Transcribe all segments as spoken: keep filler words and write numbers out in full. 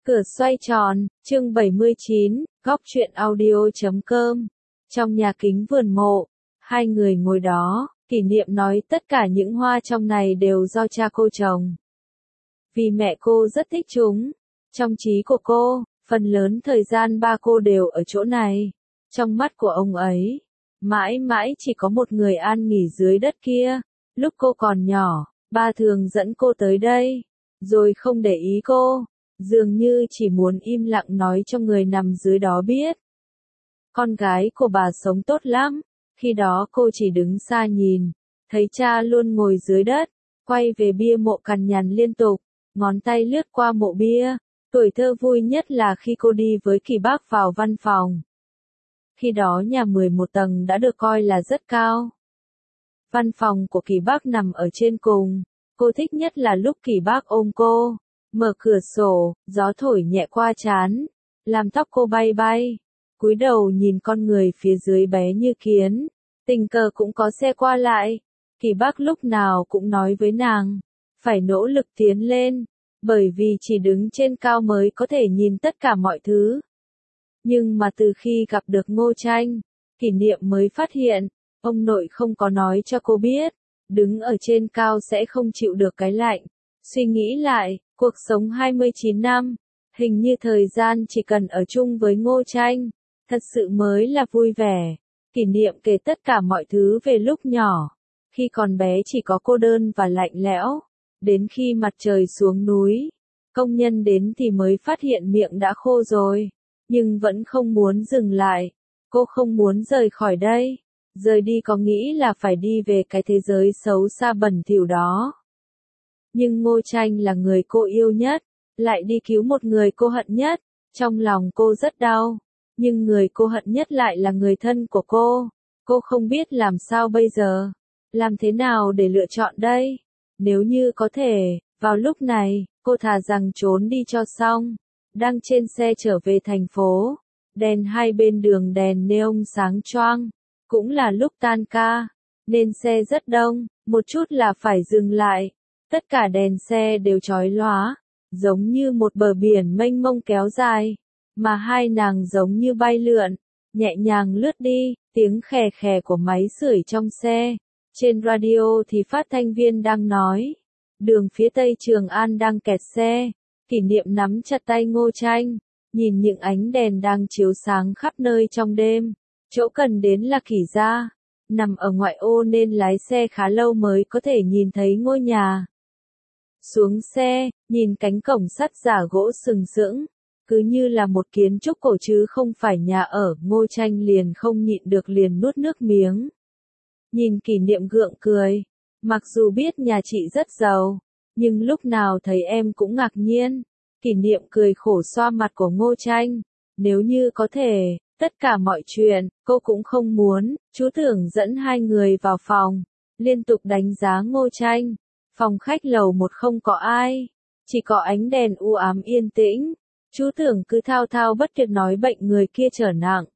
Cửa xoay tròn, chương bảy mươi chín, góc truyện audio chấm com. Trong nhà kính vườn mộ, hai người ngồi đó, Kỷ Niệm nói tất cả những hoa trong này đều do cha cô trồng. Vì mẹ cô rất thích chúng. Trong trí của cô, phần lớn thời gian ba cô đều ở chỗ này. Trong mắt của ông ấy, mãi mãi chỉ có một người an nghỉ dưới đất kia. Lúc cô còn nhỏ, ba thường dẫn cô tới đây, rồi không để ý cô. Dường như chỉ muốn im lặng nói cho người nằm dưới đó biết. Con gái của bà sống tốt lắm, khi đó cô chỉ đứng xa nhìn, thấy cha luôn ngồi dưới đất, quay về bia mộ cằn nhằn liên tục, ngón tay lướt qua mộ bia. Tuổi thơ vui nhất là khi cô đi với Kỳ Bác vào văn phòng. Khi đó nhà mười một tầng đã được coi là rất cao. Văn phòng của Kỳ Bác nằm ở trên cùng, cô thích nhất là lúc Kỳ Bác ôm cô. Mở cửa sổ, gió thổi nhẹ qua trán, làm tóc cô bay bay. Cúi đầu nhìn con người phía dưới bé như kiến, tình cờ cũng có xe qua lại. Kỳ Bác lúc nào cũng nói với nàng, phải nỗ lực tiến lên, bởi vì chỉ đứng trên cao mới có thể nhìn tất cả mọi thứ. Nhưng mà từ khi gặp được Ngô Tranh, Kỷ Niệm mới phát hiện, ông nội không có nói cho cô biết, đứng ở trên cao sẽ không chịu được cái lạnh. Suy nghĩ lại, cuộc sống hai mươi chín năm, hình như thời gian chỉ cần ở chung với Ngô Tranh, thật sự mới là vui vẻ. Kỷ Niệm kể tất cả mọi thứ về lúc nhỏ, khi còn bé chỉ có cô đơn và lạnh lẽo, đến khi mặt trời xuống núi, công nhân đến thì mới phát hiện miệng đã khô rồi, nhưng vẫn không muốn dừng lại. Cô không muốn rời khỏi đây, rời đi có nghĩ là phải đi về cái thế giới xấu xa bẩn thỉu đó. Nhưng Ngô Tranh là người cô yêu nhất, lại đi cứu một người cô hận nhất, trong lòng cô rất đau, nhưng người cô hận nhất lại là người thân của cô. Cô không biết làm sao bây giờ, làm thế nào để lựa chọn đây. Nếu như có thể, vào lúc này, cô thà rằng trốn đi cho xong. Đang trên xe trở về thành phố, đèn hai bên đường đèn neon sáng choang, cũng là lúc tan ca, nên xe rất đông, một chút là phải dừng lại. Tất cả đèn xe đều chói lóa, giống như một bờ biển mênh mông kéo dài, mà hai nàng giống như bay lượn, nhẹ nhàng lướt đi. Tiếng khè khè của máy sưởi trong xe. Trên radio thì phát thanh viên đang nói, đường phía tây Trường An đang kẹt xe. Kỷ Niệm nắm chặt tay Ngô Tranh, nhìn những ánh đèn đang chiếu sáng khắp nơi trong đêm. Chỗ cần đến là Kỷ gia, nằm ở ngoại ô nên lái xe khá lâu mới có thể nhìn thấy ngôi nhà. Xuống xe, nhìn cánh cổng sắt giả gỗ sừng sững, cứ như là một kiến trúc cổ chứ không phải nhà ở. Ngô Tranh liền không nhịn được liền nuốt nước miếng. Nhìn Kỷ Niệm gượng cười, mặc dù biết nhà chị rất giàu, nhưng lúc nào thấy em cũng ngạc nhiên. Kỷ Niệm cười khổ xoa mặt của Ngô Tranh, nếu như có thể, tất cả mọi chuyện, cô cũng không muốn. Chú Tưởng dẫn hai người vào phòng, liên tục đánh giá Ngô Tranh. Phòng khách lầu một không có ai, chỉ có ánh đèn u ám yên tĩnh. Chú Tưởng cứ thao thao bất tuyệt nói bệnh người kia trở nặng,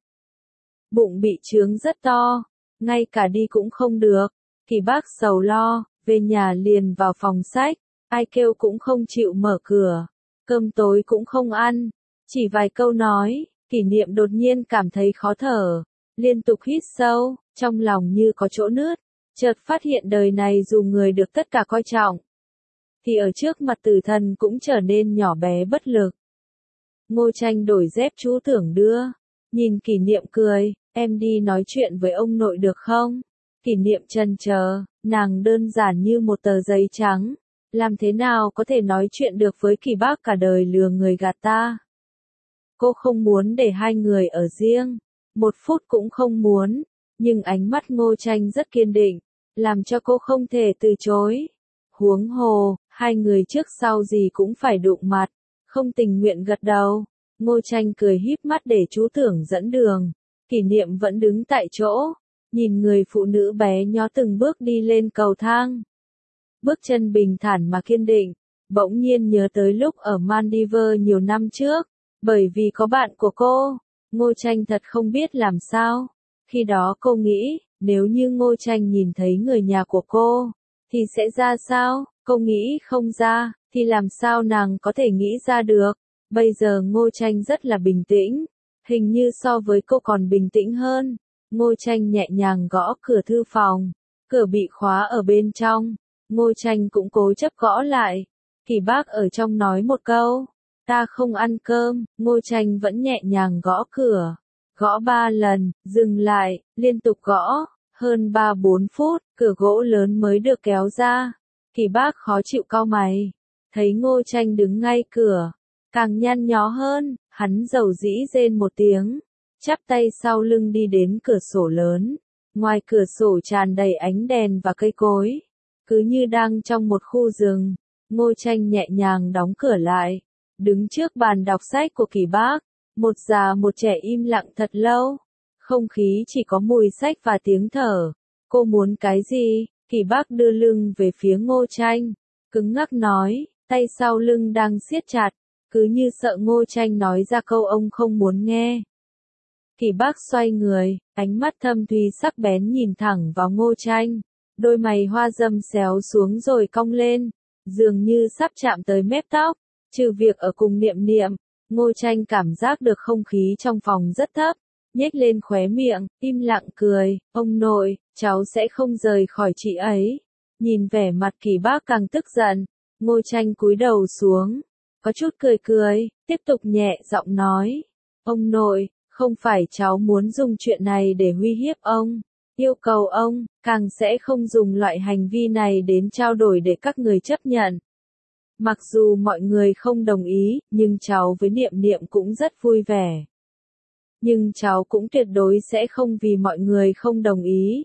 bụng bị chướng rất to, ngay cả đi cũng không được. Kỳ Bác sầu lo, về nhà liền vào phòng sách, ai kêu cũng không chịu mở cửa, cơm tối cũng không ăn. Chỉ vài câu nói, Kỷ Niệm đột nhiên cảm thấy khó thở, liên tục hít sâu, trong lòng như có chỗ nứt. Chợt phát hiện đời này dù người được tất cả coi trọng, thì ở trước mặt tử thần cũng trở nên nhỏ bé bất lực. Ngô Tranh đổi dép chú Tưởng đưa, nhìn Kỷ Niệm cười, em đi nói chuyện với ông nội được không? Kỷ Niệm chần chờ, nàng đơn giản như một tờ giấy trắng, làm thế nào có thể nói chuyện được với Kỳ Bác cả đời lừa người gạt ta. Cô không muốn để hai người ở riêng, một phút cũng không muốn, nhưng ánh mắt Ngô Tranh rất kiên định, làm cho cô không thể từ chối. Huống hồ, hai người trước sau gì cũng phải đụng mặt, không tình nguyện gật đầu. Ngô Tranh cười híp mắt để chú Tưởng dẫn đường. Kỷ Niệm vẫn đứng tại chỗ, nhìn người phụ nữ bé nhó từng bước đi lên cầu thang. Bước chân bình thản mà kiên định, bỗng nhiên nhớ tới lúc ở Maldives nhiều năm trước, bởi vì có bạn của cô. Ngô Tranh thật không biết làm sao. Khi đó cô nghĩ, nếu như Ngô Tranh nhìn thấy người nhà của cô, thì sẽ ra sao? Cô nghĩ không ra, thì làm sao nàng có thể nghĩ ra được? Bây giờ Ngô Tranh rất là bình tĩnh, hình như so với cô còn bình tĩnh hơn. Ngô Tranh nhẹ nhàng gõ cửa thư phòng, cửa bị khóa ở bên trong, Ngô Tranh cũng cố chấp gõ lại. Kỳ Bác ở trong nói một câu, ta không ăn cơm, Ngô Tranh vẫn nhẹ nhàng gõ cửa, gõ ba lần, dừng lại, liên tục gõ, hơn ba bốn phút, cửa gỗ lớn mới được kéo ra. Kỳ Bác khó chịu cau mày, thấy Ngô Tranh đứng ngay cửa, càng nhăn nhó hơn, hắn dầu dĩ rên một tiếng, chắp tay sau lưng đi đến cửa sổ lớn. Ngoài cửa sổ tràn đầy ánh đèn và cây cối, cứ như đang trong một khu rừng. Ngô Tranh nhẹ nhàng đóng cửa lại, đứng trước bàn đọc sách của Kỳ Bác, một già một trẻ im lặng thật lâu. Không khí chỉ có mùi sách và tiếng thở. Cô muốn cái gì? Kỳ Bác đưa lưng về phía Ngô Tranh, cứng ngắc nói, tay sau lưng đang siết chặt, cứ như sợ Ngô Tranh nói ra câu ông không muốn nghe. Kỳ Bác xoay người, ánh mắt thâm thúy sắc bén nhìn thẳng vào Ngô Tranh, đôi mày hoa râm xéo xuống rồi cong lên, dường như sắp chạm tới mép tóc. Trừ việc ở cùng Niệm Niệm, Ngô Tranh cảm giác được không khí trong phòng rất thấp, nhếch lên khóe miệng, im lặng cười, ông nội, cháu sẽ không rời khỏi chị ấy. Nhìn vẻ mặt Kỳ Bác càng tức giận, Ngô Tranh cúi đầu xuống, có chút cười cười, tiếp tục nhẹ giọng nói, ông nội, không phải cháu muốn dùng chuyện này để uy hiếp ông, yêu cầu ông, càng sẽ không dùng loại hành vi này đến trao đổi để các người chấp nhận. Mặc dù mọi người không đồng ý, nhưng cháu với Niệm Niệm cũng rất vui vẻ. Nhưng cháu cũng tuyệt đối sẽ không vì mọi người không đồng ý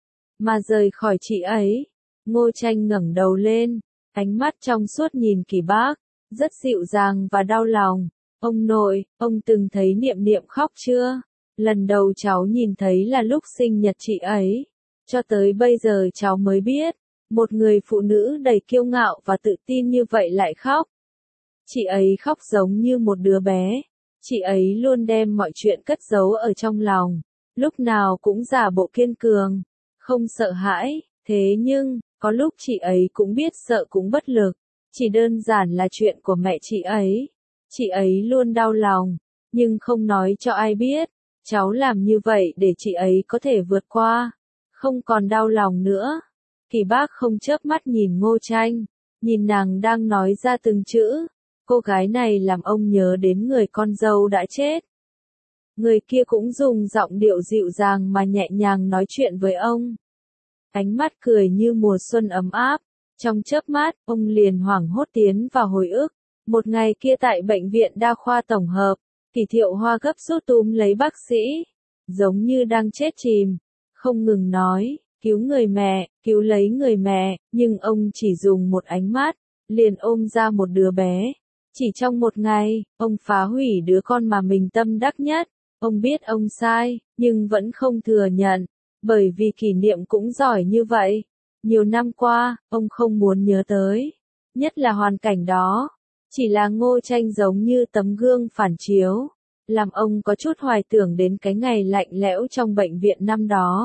mà rời khỏi chị ấy. Ngô Tranh ngẩng đầu lên, ánh mắt trong suốt nhìn Kỳ Bác, rất dịu dàng và đau lòng. Ông nội, ông từng thấy Niệm Niệm khóc chưa? Lần đầu cháu nhìn thấy là lúc sinh nhật chị ấy. Cho tới bây giờ cháu mới biết, một người phụ nữ đầy kiêu ngạo và tự tin như vậy lại khóc. Chị ấy khóc giống như một đứa bé. Chị ấy luôn đem mọi chuyện cất giấu ở trong lòng, lúc nào cũng giả bộ kiên cường, không sợ hãi. Thế nhưng, có lúc chị ấy cũng biết sợ cũng bất lực. Chỉ đơn giản là chuyện của mẹ chị ấy. Chị ấy luôn đau lòng, nhưng không nói cho ai biết. Cháu làm như vậy để chị ấy có thể vượt qua, không còn đau lòng nữa. Kỳ Bác không chớp mắt nhìn Ngô Tranh, nhìn nàng đang nói ra từng chữ. Cô gái này làm ông nhớ đến người con dâu đã chết. Người kia cũng dùng giọng điệu dịu dàng mà nhẹ nhàng nói chuyện với ông. Ánh mắt cười như mùa xuân ấm áp. Trong chớp mắt, ông liền hoảng hốt tiến vào hồi ức. Một ngày kia tại bệnh viện đa khoa tổng hợp, Kỳ Thiệu Hoa gấp rút túm lấy bác sĩ, giống như đang chết chìm, không ngừng nói, cứu người mẹ, cứu lấy người mẹ, nhưng ông chỉ dùng một ánh mắt, liền ôm ra một đứa bé. Chỉ trong một ngày, ông phá hủy đứa con mà mình tâm đắc nhất. Ông biết ông sai, nhưng vẫn không thừa nhận, bởi vì Kỷ Niệm cũng giỏi như vậy. Nhiều năm qua, ông không muốn nhớ tới, nhất là hoàn cảnh đó. Chỉ là Ngô Tranh giống như tấm gương phản chiếu, làm ông có chút hoài tưởng đến cái ngày lạnh lẽo trong bệnh viện năm đó.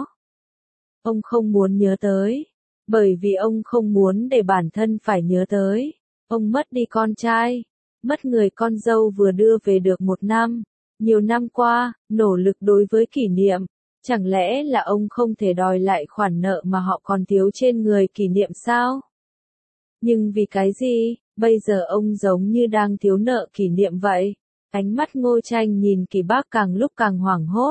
Ông không muốn nhớ tới, bởi vì ông không muốn để bản thân phải nhớ tới. Ông mất đi con trai, mất người con dâu vừa đưa về được một năm. Nhiều năm qua, nỗ lực đối với Kỷ Niệm, chẳng lẽ là ông không thể đòi lại khoản nợ mà họ còn thiếu trên người Kỷ Niệm sao? Nhưng vì cái gì, bây giờ ông giống như đang thiếu nợ Kỷ Niệm vậy? Ánh mắt Ngô Tranh nhìn Kỳ Bác càng lúc càng hoảng hốt.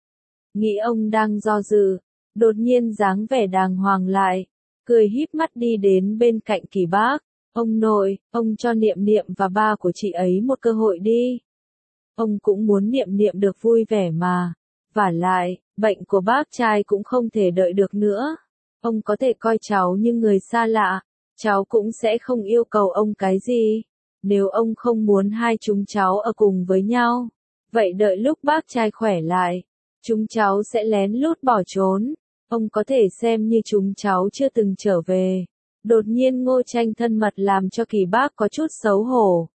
Nghĩ ông đang do dự, đột nhiên dáng vẻ đàng hoàng lại, cười híp mắt đi đến bên cạnh Kỳ Bác. Ông nội, ông cho Niệm Niệm và ba của chị ấy một cơ hội đi. Ông cũng muốn Niệm Niệm được vui vẻ mà. Vả lại, bệnh của bác trai cũng không thể đợi được nữa. Ông có thể coi cháu như người xa lạ, cháu cũng sẽ không yêu cầu ông cái gì. Nếu ông không muốn hai chúng cháu ở cùng với nhau, vậy đợi lúc bác trai khỏe lại, chúng cháu sẽ lén lút bỏ trốn. Ông có thể xem như chúng cháu chưa từng trở về. Đột nhiên Ngô Tranh thân mật làm cho Kỳ Bác có chút xấu hổ.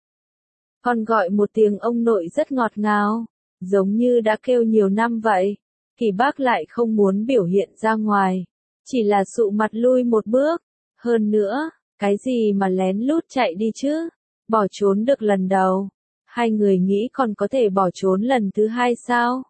Còn gọi một tiếng ông nội rất ngọt ngào, giống như đã kêu nhiều năm vậy. Kỳ Bác lại không muốn biểu hiện ra ngoài, chỉ là sụ mặt lui một bước. Hơn nữa, cái gì mà lén lút chạy đi chứ, bỏ trốn được lần đầu, Hai người nghĩ còn có thể bỏ trốn lần thứ hai sao?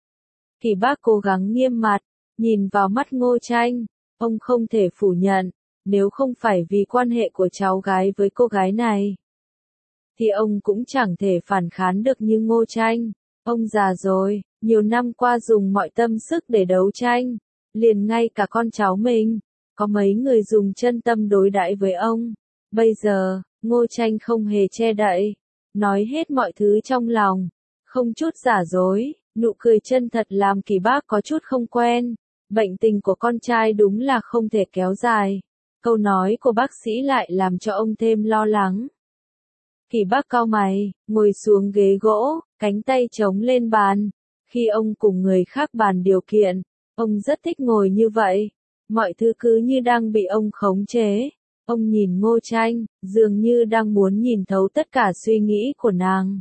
Kỳ Bác cố gắng nghiêm mặt, nhìn vào mắt Ngô Tranh, ông không thể phủ nhận, nếu không phải vì quan hệ của cháu gái với cô gái này, thì ông cũng chẳng thể phản kháng được như Ngô Tranh. Ông già rồi, nhiều năm qua dùng mọi tâm sức để đấu tranh, liền ngay cả con cháu mình, có mấy người dùng chân tâm đối đãi với ông. Bây giờ, Ngô Tranh không hề che đậy, nói hết mọi thứ trong lòng, không chút giả dối, nụ cười chân thật làm Kỳ Bác có chút không quen. Bệnh tình của con trai đúng là không thể kéo dài. Câu nói của bác sĩ lại làm cho ông thêm lo lắng. Kỳ Bác cau mày, ngồi xuống ghế gỗ, cánh tay chống lên bàn. Khi ông cùng người khác bàn điều kiện, ông rất thích ngồi như vậy. Mọi thứ cứ như đang bị ông khống chế. Ông nhìn Ngô Tranh, dường như đang muốn nhìn thấu tất cả suy nghĩ của nàng.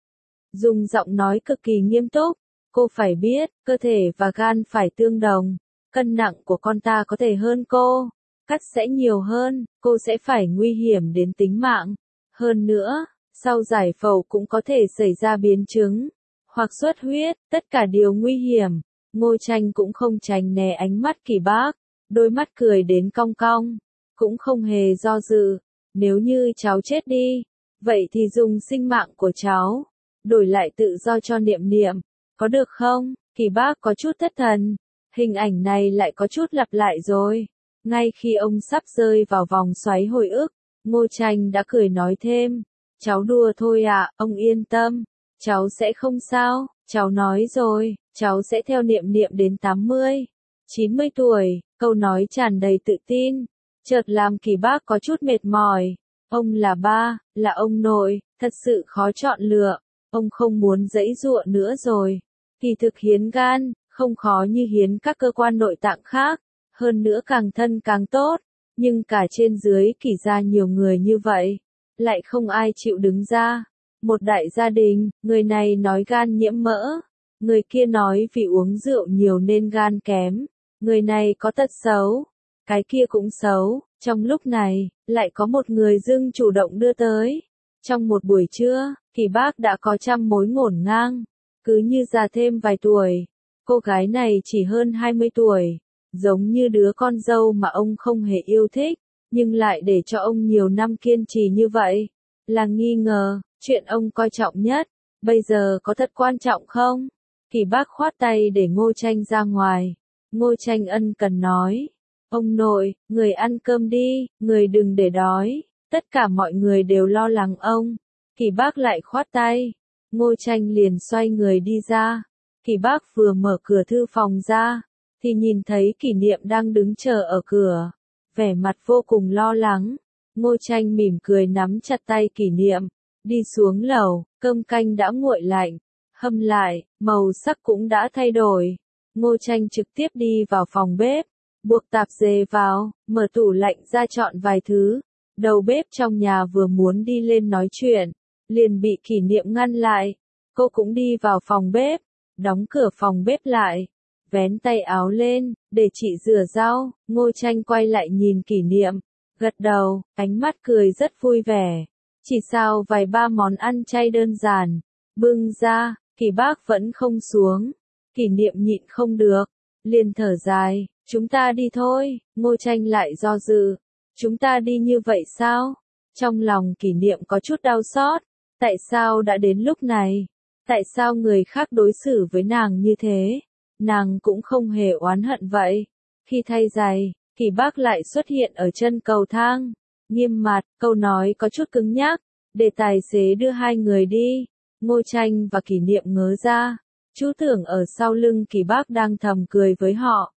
Dùng giọng nói cực kỳ nghiêm túc, cô phải biết, cơ thể và gan phải tương đồng. Cân nặng của con ta có thể hơn cô, cắt sẽ nhiều hơn, cô sẽ phải nguy hiểm đến tính mạng. Hơn nữa, sau giải phẫu cũng có thể xảy ra biến chứng, hoặc xuất huyết, tất cả đều nguy hiểm. Ngô Tranh cũng không tránh né ánh mắt Kỳ Bác, đôi mắt cười đến cong cong, cũng không hề do dự. Nếu như cháu chết đi, vậy thì dùng sinh mạng của cháu, đổi lại tự do cho Niệm Niệm, có được không? Kỳ Bác có chút thất thần, hình ảnh này lại có chút lặp lại rồi. Ngay khi ông sắp rơi vào vòng xoáy hồi ức, Ngô Tranh đã cười nói thêm, cháu đùa thôi ạ, ông yên tâm, cháu sẽ không sao, cháu nói rồi, cháu sẽ theo Niệm Niệm đến tám mươi, chín mươi tuổi, câu nói tràn đầy tự tin, chợt làm Kỳ Bác có chút mệt mỏi. Ông là ba, là ông nội, thật sự khó chọn lựa, ông không muốn giãy giụa nữa rồi. Kỳ thực hiến gan, không khó như hiến các cơ quan nội tạng khác, hơn nữa càng thân càng tốt, nhưng cả trên dưới Kỳ gia nhiều người như vậy, lại không ai chịu đứng ra. Một đại gia đình, người này nói gan nhiễm mỡ, người kia nói vì uống rượu nhiều nên gan kém, người này có tật xấu, cái kia cũng xấu. Trong lúc này, lại có một người dưng chủ động đưa tới. Trong một buổi trưa, Kỳ Bác đã có trăm mối ngổn ngang, cứ như già thêm vài tuổi. Cô gái này chỉ hơn hai mươi tuổi, giống như đứa con dâu mà ông không hề yêu thích, nhưng lại để cho ông nhiều năm kiên trì như vậy, là nghi ngờ, chuyện ông coi trọng nhất, bây giờ có thật quan trọng không? Kỳ Bác khoát tay để Ngô Tranh ra ngoài. Ngô Tranh ân cần nói, ông nội, người ăn cơm đi, người đừng để đói, tất cả mọi người đều lo lắng ông. Kỳ Bác lại khoát tay, Ngô Tranh liền xoay người đi ra. Kỳ Bác vừa mở cửa thư phòng ra, thì nhìn thấy Kỷ Niệm đang đứng chờ ở cửa, vẻ mặt vô cùng lo lắng. Ngô Tranh mỉm cười nắm chặt tay Kỷ Niệm, đi xuống lầu, cơm canh đã nguội lạnh, hâm lại, màu sắc cũng đã thay đổi. Ngô Tranh trực tiếp đi vào phòng bếp, buộc tạp dề vào, mở tủ lạnh ra chọn vài thứ. Đầu bếp trong nhà vừa muốn đi lên nói chuyện, liền bị Kỷ Niệm ngăn lại. Cô cũng đi vào phòng bếp, đóng cửa phòng bếp lại, vén tay áo lên, để chị rửa rau. Ngô Tranh quay lại nhìn Kỷ Niệm, gật đầu, ánh mắt cười rất vui vẻ. Chỉ sao vài ba món ăn chay đơn giản, bưng ra, Kỳ Bác vẫn không xuống. Kỷ Niệm nhịn không được, liền thở dài, chúng ta đi thôi. Ngô Tranh lại do dự, chúng ta đi như vậy sao? Trong lòng Kỷ Niệm có chút đau xót, tại sao đã đến lúc này? Tại sao người khác đối xử với nàng như thế? Nàng cũng không hề oán hận vậy. Khi thay giày, Kỳ Bác lại xuất hiện ở chân cầu thang, nghiêm mặt, câu nói có chút cứng nhắc, để tài xế đưa hai người đi. Ngô Tranh và Kỷ Niệm ngớ ra, chú tưởng ở sau lưng Kỳ Bác đang thầm cười với họ.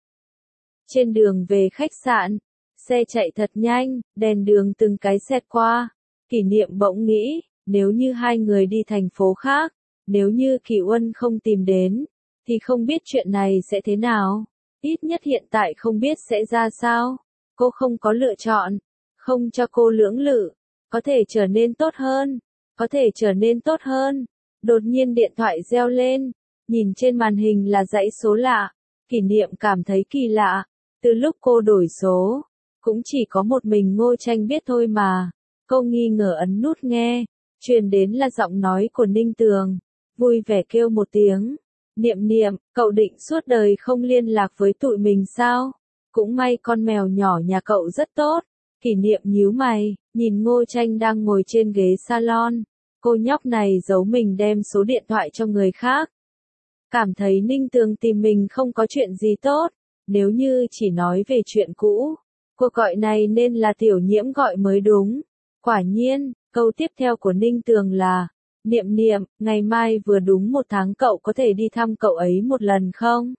Trên đường về khách sạn, xe chạy thật nhanh, đèn đường từng cái xẹt qua. Kỷ Niệm bỗng nghĩ, nếu như hai người đi thành phố khác, nếu như Kỳ Uân không tìm đến, thì không biết chuyện này sẽ thế nào. Ít nhất hiện tại không biết sẽ ra sao. Cô không có lựa chọn, không cho cô lưỡng lự, có thể trở nên tốt hơn, có thể trở nên tốt hơn. Đột nhiên điện thoại reo lên, nhìn trên màn hình là dãy số lạ. Kỷ Niệm cảm thấy kỳ lạ, từ lúc cô đổi số, cũng chỉ có một mình Ngô Tranh biết thôi mà. Cô nghi ngờ ấn nút nghe, truyền đến là giọng nói của Ninh Tường, vui vẻ kêu một tiếng. Niệm Niệm, cậu định suốt đời không liên lạc với tụi mình sao? Cũng may con mèo nhỏ nhà cậu rất tốt. Kỷ Niệm nhíu mày, nhìn Ngô Tranh đang ngồi trên ghế salon. Cô nhóc này giấu mình đem số điện thoại cho người khác. Cảm thấy Ninh Tường tìm mình không có chuyện gì tốt. Nếu như chỉ nói về chuyện cũ, cuộc gọi này nên là Tiểu Nhiễm gọi mới đúng. Quả nhiên, câu tiếp theo của Ninh Tường là, Niệm Niệm, ngày mai vừa đúng một tháng cậu có thể đi thăm cậu ấy một lần không?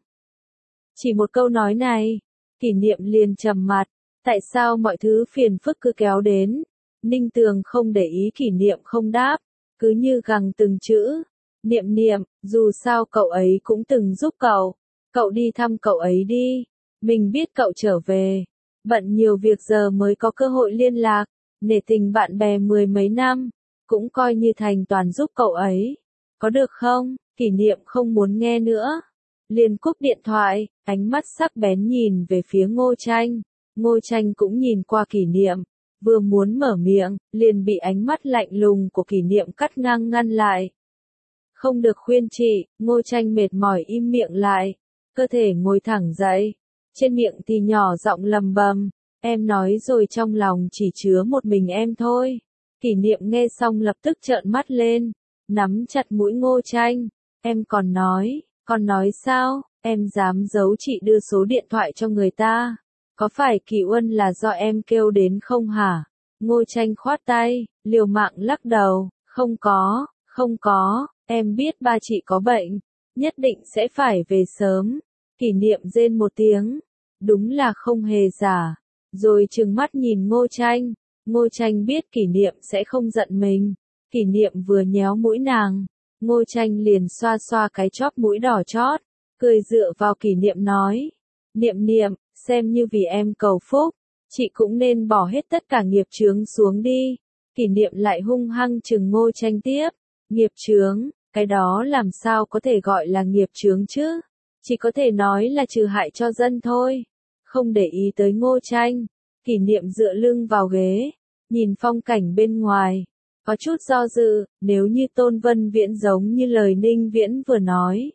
Chỉ một câu nói này, Kỷ Niệm liền trầm mặt, tại sao mọi thứ phiền phức cứ kéo đến? Ninh Tường không để ý Kỷ Niệm không đáp, cứ như gằng từng chữ. Niệm Niệm, dù sao cậu ấy cũng từng giúp cậu, cậu đi thăm cậu ấy đi, mình biết cậu trở về, bận nhiều việc giờ mới có cơ hội liên lạc, nể tình bạn bè mười mấy năm, cũng coi như thành toàn giúp cậu ấy, có được không? Kỷ Niệm không muốn nghe nữa, liền cúp điện thoại, ánh mắt sắc bén nhìn về phía Ngô Tranh, Ngô Tranh cũng nhìn qua Kỷ Niệm, vừa muốn mở miệng, liền bị ánh mắt lạnh lùng của Kỷ Niệm cắt ngang ngăn lại. Không được khuyên chị, Ngô Tranh mệt mỏi im miệng lại, cơ thể ngồi thẳng dậy, trên miệng thì nhỏ giọng lầm bầm, em nói rồi trong lòng chỉ chứa một mình em thôi. Kỷ Niệm nghe xong lập tức trợn mắt lên, nắm chặt mũi Ngô Tranh, em còn nói, còn nói sao, em dám giấu chị đưa số điện thoại cho người ta, có phải Kỳ Uân là do em kêu đến không hả? Ngô Tranh khoát tay, liều mạng lắc đầu, không có, không có. Em biết ba chị có bệnh, nhất định sẽ phải về sớm. Kỷ Niệm rên một tiếng, đúng là không hề giả. Rồi trừng mắt nhìn Ngô Tranh, Ngô Tranh biết Kỷ Niệm sẽ không giận mình. Kỷ Niệm vừa nhéo mũi nàng, Ngô Tranh liền xoa xoa cái chóp mũi đỏ chót, cười dựa vào Kỷ Niệm nói. Niệm Niệm, xem như vì em cầu phúc, chị cũng nên bỏ hết tất cả nghiệp chướng xuống đi. Kỷ Niệm lại hung hăng trừng Ngô Tranh tiếp. Nghiệp chướng, cái đó làm sao có thể gọi là nghiệp chướng chứ? Chỉ có thể nói là trừ hại cho dân thôi. Không để ý tới Ngô Tranh, Kỷ Niệm dựa lưng vào ghế, nhìn phong cảnh bên ngoài, có chút do dự, nếu như Tôn Vân Viễn giống như lời Ninh Viễn vừa nói.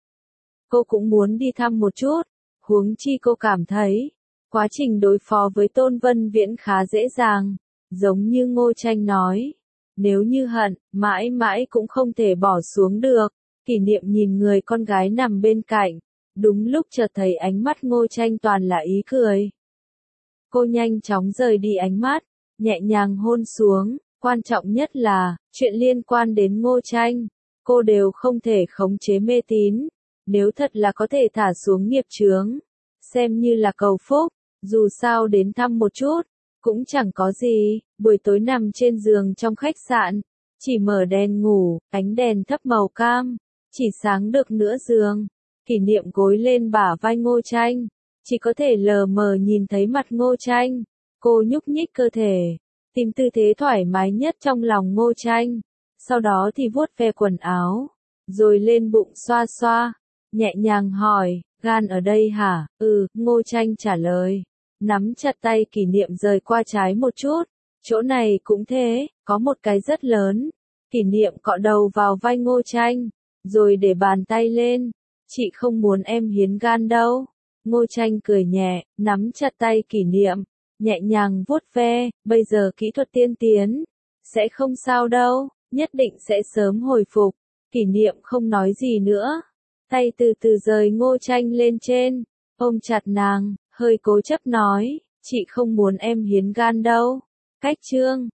Cô cũng muốn đi thăm một chút, huống chi cô cảm thấy, quá trình đối phó với Tôn Vân Viễn khá dễ dàng, giống như Ngô Tranh nói. Nếu như hận, mãi mãi cũng không thể bỏ xuống được. Kỷ Niệm nhìn người con gái nằm bên cạnh, đúng lúc chợt thấy ánh mắt Ngô Tranh toàn là ý cười. Cô nhanh chóng rời đi ánh mắt, nhẹ nhàng hôn xuống, quan trọng nhất là, chuyện liên quan đến Ngô Tranh, cô đều không thể khống chế mê tín, nếu thật là có thể thả xuống nghiệp chướng, xem như là cầu phúc, dù sao đến thăm một chút. Cũng chẳng có gì, buổi tối nằm trên giường trong khách sạn, chỉ mở đèn ngủ, ánh đèn thấp màu cam, chỉ sáng được nửa giường. Kỷ Niệm gối lên bả vai Ngô Tranh, chỉ có thể lờ mờ nhìn thấy mặt Ngô Tranh. Cô nhúc nhích cơ thể, tìm tư thế thoải mái nhất trong lòng Ngô Tranh, sau đó thì vuốt ve quần áo, rồi lên bụng xoa xoa, nhẹ nhàng hỏi, gan ở đây hả? Ừ, Ngô Tranh trả lời. Nắm chặt tay Kỷ Niệm rời qua trái một chút, chỗ này cũng thế, có một cái rất lớn. Kỷ Niệm cọ đầu vào vai Ngô Tranh, rồi để bàn tay lên, chị không muốn em hiến gan đâu. Ngô Tranh cười nhẹ, nắm chặt tay Kỷ Niệm, nhẹ nhàng vuốt ve, bây giờ kỹ thuật tiên tiến, sẽ không sao đâu, nhất định sẽ sớm hồi phục. Kỷ Niệm không nói gì nữa, tay từ từ rời Ngô Tranh lên trên, ôm chặt nàng. Hơi cố chấp nói, chị không muốn em hiến gan đâu. Cách chương